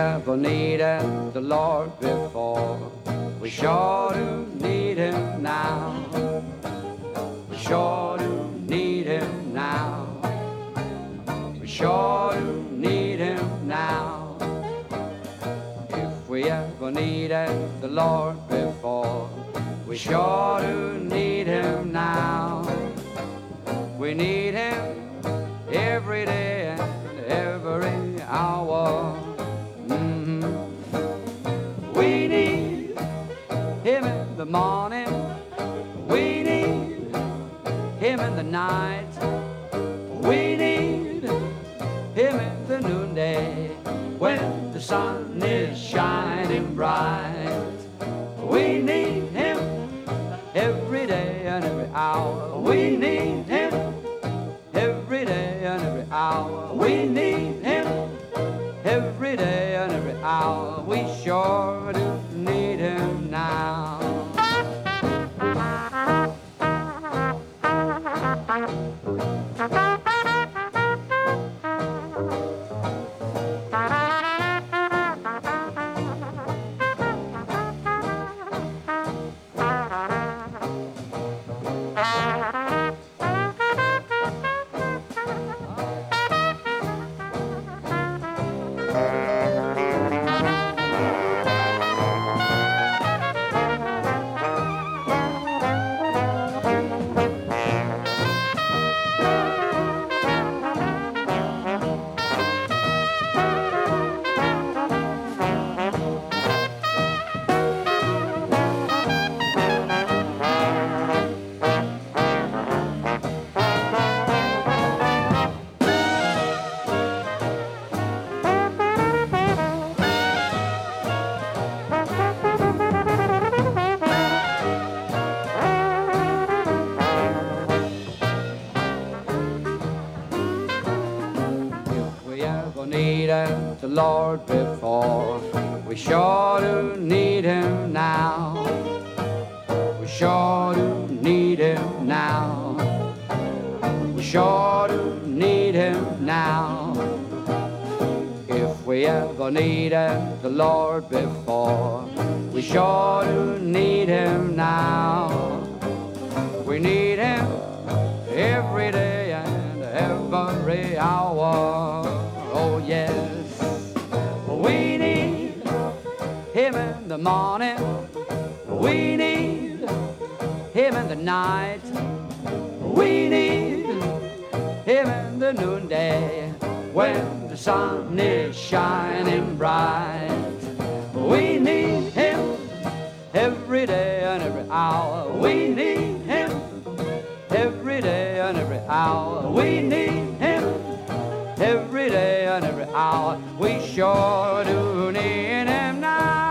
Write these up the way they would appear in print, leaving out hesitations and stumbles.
ever needed the Lord before, we sure do need him now. We sure do need him now. We sure do need him now. If we ever needed the Lord before, we sure do need him now. We need him every day and every hour. We need him in the morning. We need him in the night. We need him in the noonday when the sun is shining bright. We need him every day and every hour. We need him every day and every hour. We need him every day and every hour. We sure do need him now. Needed the Lord before, we sure do need him now. We sure do need him now. We sure do need him now. If we ever needed the Lord before, we sure do need him now. We need him every day and every hour. Oh yes, we need him in the morning. We need him in the night. We need him in the noonday when the sun is shining bright. We need him every day and every hour. We need him every day and every hour. We need him every day and every hour. We sure do need him now.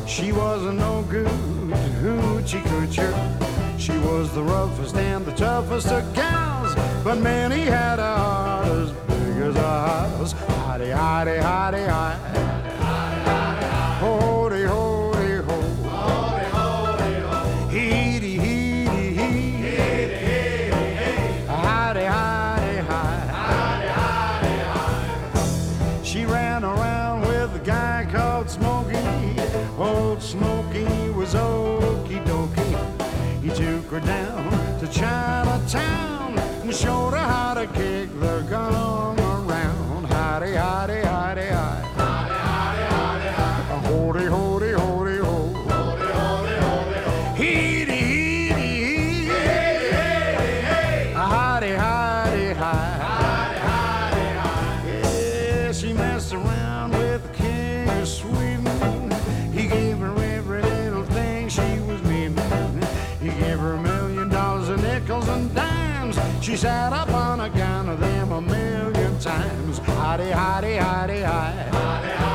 She wasn't no good hoochie coocher. She was the roughest and the toughest of gals, but man, he had a heart as big as a house. Hidey, hidey, hidey, hidey. Hoody, hoody, ho. Hoody, hoody, ho. Heedy, heedy, hee. Heedy, heedy, hee. Hidey, hidey, hidey. Hidey, hidey, hidey. She ran around with a guy called Smokey. Old Smokey was okie dokie. He took her down to Chinatown and showed her how to kick the gong around. Hidey, hidey, hidey, hidey. Hoody, hoody, hoody, ho. Hoody, hoody, hoody, ho. Heedy, heedy, hee. Heedy, heedy, hey. Hidey, hidey, hidey. Hidey, hidey, hidey. Yeah, she messed around with the king of Sweden. He gave her every little thing she was needing. He gave her $1 million in nickels and dimes. She sat up on a gun of them 1,000,000 times. Hidey, hidey, hidey, hidey.